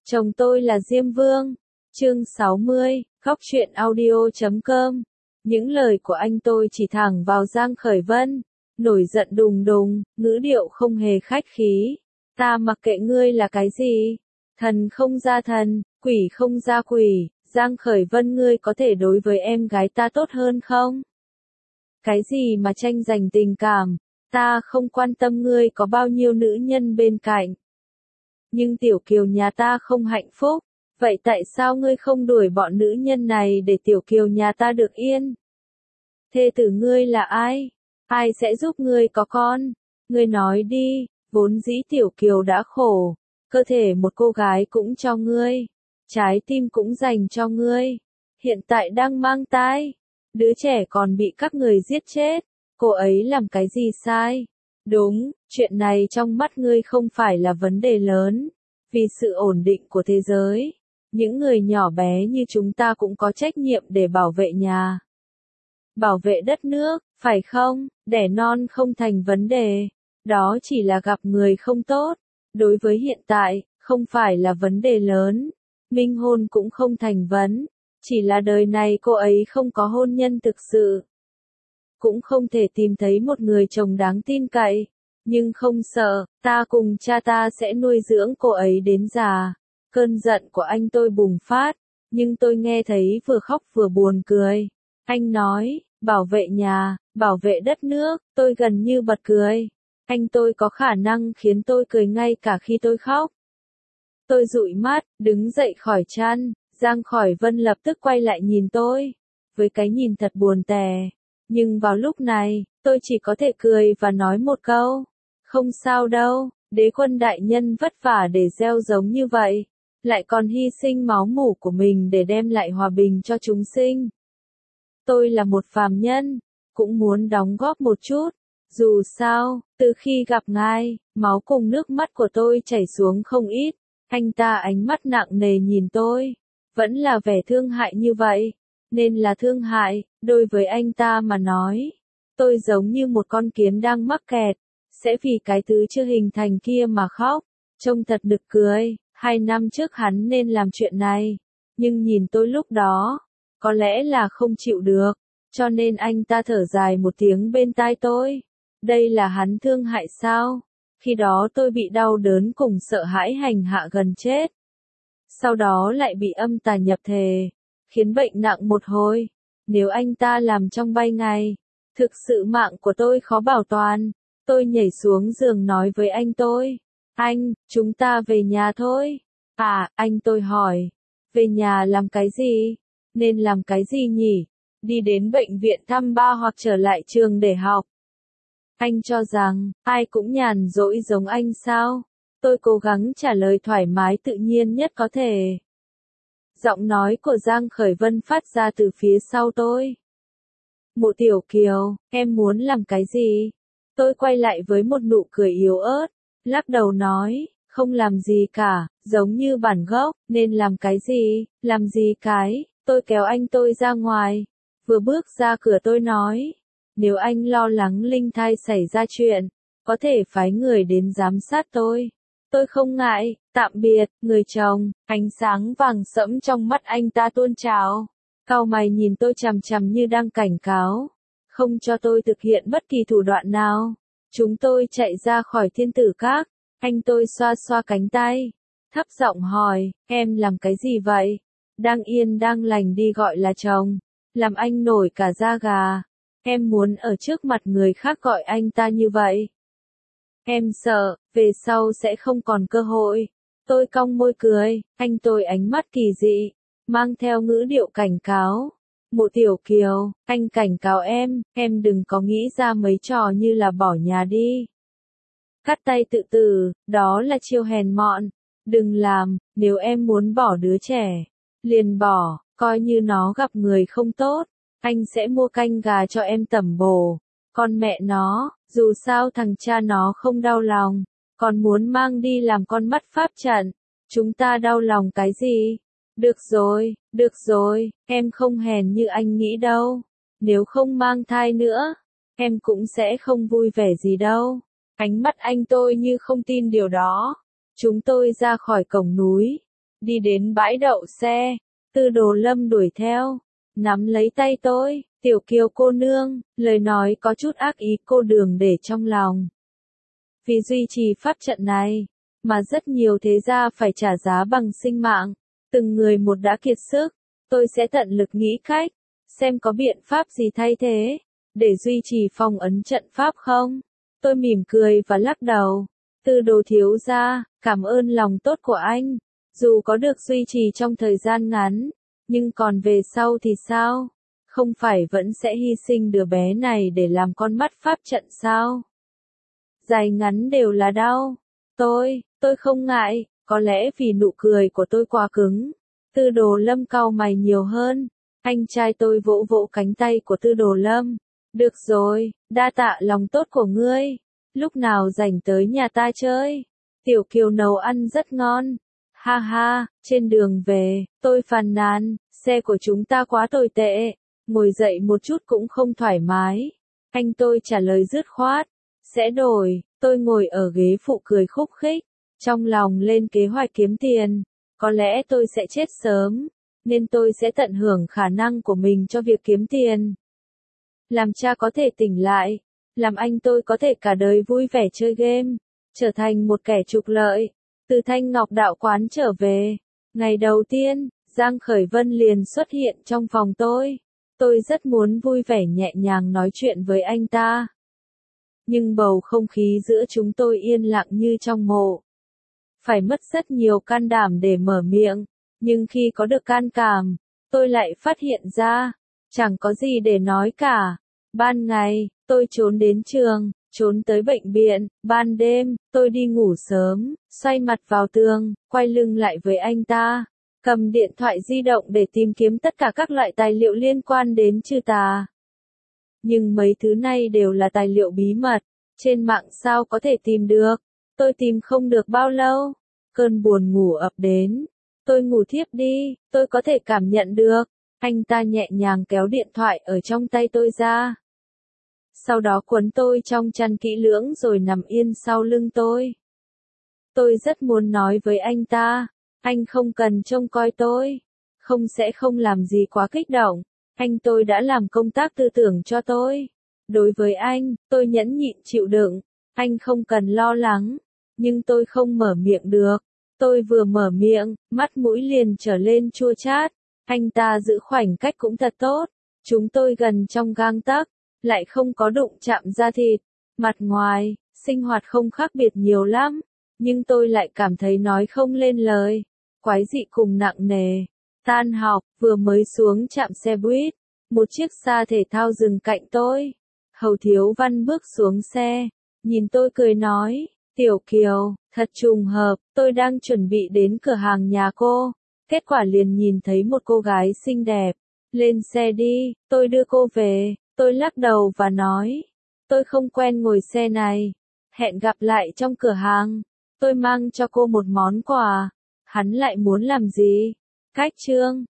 Chồng tôi là Diêm Vương. Chương 60, Góc truyện audio.com. Những lời của anh tôi chỉ thẳng vào Giang Khởi Vân, nổi giận đùng đùng, ngữ điệu không hề khách khí. Ta mặc kệ ngươi là cái gì? Thần không ra thần, quỷ không ra quỷ, Giang Khởi Vân ngươi có thể đối với em gái ta tốt hơn không? Cái gì mà tranh giành tình cảm, ta không quan tâm ngươi có bao nhiêu nữ nhân bên cạnh. Nhưng Tiểu Kiều nhà ta không hạnh phúc, vậy tại sao ngươi không đuổi bọn nữ nhân này để Tiểu Kiều nhà ta được yên? Thê tử ngươi là ai? Ai sẽ giúp ngươi có con? Ngươi nói đi, vốn dĩ Tiểu Kiều đã khổ, cơ thể một cô gái cũng cho ngươi, trái tim cũng dành cho ngươi, hiện tại đang mang thai, đứa trẻ còn bị các người giết chết, cô ấy làm cái gì sai? Đúng, chuyện này trong mắt ngươi không phải là vấn đề lớn, vì sự ổn định của thế giới, những người nhỏ bé như chúng ta cũng có trách nhiệm để bảo vệ nhà, bảo vệ đất nước, phải không? Đẻ non không thành vấn đề, đó chỉ là gặp người không tốt, đối với hiện tại, không phải là vấn đề lớn, minh hôn cũng không thành vấn, chỉ là đời này cô ấy không có hôn nhân thực sự, cũng không thể tìm thấy một người chồng đáng tin cậy. Nhưng không sợ, ta cùng cha ta sẽ nuôi dưỡng cô ấy đến già. Cơn giận của anh tôi bùng phát, nhưng tôi nghe thấy vừa khóc vừa buồn cười. Anh nói, bảo vệ nhà, bảo vệ đất nước, tôi gần như bật cười. Anh tôi có khả năng khiến tôi cười ngay cả khi tôi khóc. Tôi dụi mắt, đứng dậy khỏi chăn, Giang Khởi Vân lập tức quay lại nhìn tôi, với cái nhìn thật buồn tẻ. Nhưng vào lúc này, tôi chỉ có thể cười và nói một câu. Không sao đâu, đế quân đại nhân vất vả để gieo giống như vậy, lại còn hy sinh máu mủ của mình để đem lại hòa bình cho chúng sinh. Tôi là một phàm nhân, cũng muốn đóng góp một chút. Dù sao, từ khi gặp ngài, máu cùng nước mắt của tôi chảy xuống không ít. Anh ta ánh mắt nặng nề nhìn tôi, vẫn là vẻ thương hại như vậy, nên là thương hại, đối với anh ta mà nói. Tôi giống như một con kiến đang mắc kẹt, sẽ vì cái thứ chưa hình thành kia mà khóc, trông thật nực cười. 2 năm trước hắn nên làm chuyện này, nhưng nhìn tôi lúc đó, có lẽ là không chịu được, cho nên anh ta thở dài một tiếng bên tai tôi. Đây là hắn thương hại sao? Khi đó tôi bị đau đớn cùng sợ hãi hành hạ gần chết. Sau đó lại bị âm tà nhập thể, khiến bệnh nặng một hồi. Nếu anh ta làm trong 3 ngày, thực sự mạng của tôi khó bảo toàn. Tôi nhảy xuống giường nói với anh tôi. Anh, chúng ta về nhà thôi. À, anh tôi hỏi. Về nhà làm cái gì? Nên làm cái gì nhỉ? Đi đến bệnh viện thăm ba hoặc trở lại trường để học. Anh cho rằng, ai cũng nhàn rỗi giống anh sao? Tôi cố gắng trả lời thoải mái tự nhiên nhất có thể. Giọng nói của Giang Khởi Vân phát ra từ phía sau tôi. Mộ Tiểu Kiều, em muốn làm cái gì? Tôi quay lại với một nụ cười yếu ớt, lắc đầu nói, không làm gì cả, giống như bản gốc, nên làm cái gì, làm gì cái, tôi kéo anh tôi ra ngoài, vừa bước ra cửa tôi nói, nếu anh lo lắng linh thai xảy ra chuyện, có thể phái người đến giám sát tôi không ngại, tạm biệt, người chồng. Ánh sáng vàng sẫm trong mắt anh ta tuôn trào, cau mày nhìn tôi chằm chằm như đang cảnh cáo, không cho tôi thực hiện bất kỳ thủ đoạn nào. Chúng tôi chạy ra khỏi Thiên Tử Các, anh tôi xoa xoa cánh tay, thấp giọng hỏi, em làm cái gì vậy? Đang yên đang lành đi gọi là chồng, làm anh nổi cả da gà. Em muốn ở trước mặt người khác gọi anh ta như vậy. Em sợ, về sau sẽ không còn cơ hội. Tôi cong môi cười, anh tôi ánh mắt kỳ dị, mang theo ngữ điệu cảnh cáo. Mộ Tiểu Kiều, anh cảnh cáo em đừng có nghĩ ra mấy trò như là bỏ nhà đi. Cắt tay tự tử, đó là chiêu hèn mọn. Đừng làm, nếu em muốn bỏ đứa trẻ, liền bỏ, coi như nó gặp người không tốt. Anh sẽ mua canh gà cho em tẩm bổ. Con mẹ nó, dù sao thằng cha nó không đau lòng, còn muốn mang đi làm con mắt pháp trận. Chúng ta đau lòng cái gì? Được rồi, em không hèn như anh nghĩ đâu. Nếu không mang thai nữa, em cũng sẽ không vui vẻ gì đâu. Ánh mắt anh tôi như không tin điều đó. Chúng tôi ra khỏi cổng núi, Đi đến bãi đậu xe, Tư Đồ Lâm đuổi theo, nắm lấy tay tôi, Tiểu Kiều cô nương, lời nói có chút ác ý cô đừng để trong lòng. Vì duy trì pháp trận này, mà rất nhiều thế gia phải trả giá bằng sinh mạng, từng người một đã kiệt sức, tôi sẽ tận lực nghĩ cách, xem có biện pháp gì thay thế, để duy trì phong ấn trận pháp không. Tôi mỉm cười và lắc đầu, Tư Đồ thiếu gia, cảm ơn lòng tốt của anh, dù có được duy trì trong thời gian ngắn, nhưng còn về sau thì sao? Không phải vẫn sẽ hy sinh đứa bé này để làm con mắt pháp trận sao? Dài ngắn đều là đau. Tôi không ngại, có lẽ vì nụ cười của tôi quá cứng. Tư Đồ Lâm cau mày nhiều hơn. Anh trai tôi vỗ vỗ cánh tay của Tư Đồ Lâm. Được rồi, đa tạ lòng tốt của ngươi. Lúc nào rảnh tới nhà ta chơi. Tiểu Kiều nấu ăn rất ngon. Ha ha, trên đường về, tôi phàn nàn, xe của chúng ta quá tồi tệ. Ngồi dậy một chút cũng không thoải mái. Anh tôi trả lời dứt khoát. Sẽ đổi, tôi ngồi ở ghế phụ cười khúc khích. Trong lòng lên kế hoạch kiếm tiền. Có lẽ tôi sẽ chết sớm. Nên tôi sẽ tận hưởng khả năng của mình cho việc kiếm tiền. Làm cha có thể tỉnh lại. Làm anh tôi có thể cả đời vui vẻ chơi game. Trở thành một kẻ trục lợi. Từ Thanh Ngọc đạo quán trở về. Ngày đầu tiên, Giang Khởi Vân liền xuất hiện trong phòng tôi. Tôi rất muốn vui vẻ nhẹ nhàng nói chuyện với anh ta. Nhưng bầu không khí giữa chúng tôi yên lặng như trong mộ. Phải mất rất nhiều can đảm để mở miệng. Nhưng khi có được can đảm, tôi lại phát hiện ra, chẳng có gì để nói cả. Ban ngày, tôi trốn đến trường, trốn tới bệnh viện, ban đêm, tôi đi ngủ sớm, xoay mặt vào tường, quay lưng lại với anh ta, cầm điện thoại di động để tìm kiếm tất cả các loại tài liệu liên quan đến trừ tà. Nhưng mấy thứ này đều là tài liệu bí mật, trên mạng sao có thể tìm được, tôi tìm không được bao lâu, cơn buồn ngủ ập đến. Tôi ngủ thiếp đi, tôi có thể cảm nhận được. Anh ta nhẹ nhàng kéo điện thoại ở trong tay tôi ra. Sau đó quấn tôi trong chăn kỹ lưỡng rồi nằm yên sau lưng tôi. Tôi rất muốn nói với anh ta, anh không cần trông coi tôi. Sẽ không làm gì quá kích động. Anh tôi đã làm công tác tư tưởng cho tôi. Đối với anh, tôi nhẫn nhịn chịu đựng. Anh không cần lo lắng. Nhưng tôi không mở miệng được. Tôi vừa mở miệng, mắt mũi liền trở lên chua chát. Anh ta giữ khoảnh cách cũng thật tốt. Chúng tôi gần trong gang tấc, lại không có đụng chạm da thịt. Mặt ngoài, sinh hoạt không khác biệt nhiều lắm. Nhưng tôi lại cảm thấy nói không lên lời. Quái dị cùng nặng nề. Tan học, vừa mới xuống trạm xe buýt. Một chiếc xa thể thao dừng cạnh tôi. Hầu Thiếu Văn bước xuống xe. Nhìn tôi cười nói. Tiểu Kiều, thật trùng hợp, tôi đang chuẩn bị đến cửa hàng nhà cô. Kết quả liền nhìn thấy một cô gái xinh đẹp. Lên xe đi, tôi đưa cô về. Tôi lắc đầu và nói. Tôi không quen ngồi xe này. Hẹn gặp lại trong cửa hàng. Tôi mang cho cô một món quà. Hắn lại muốn làm gì? Cách chương.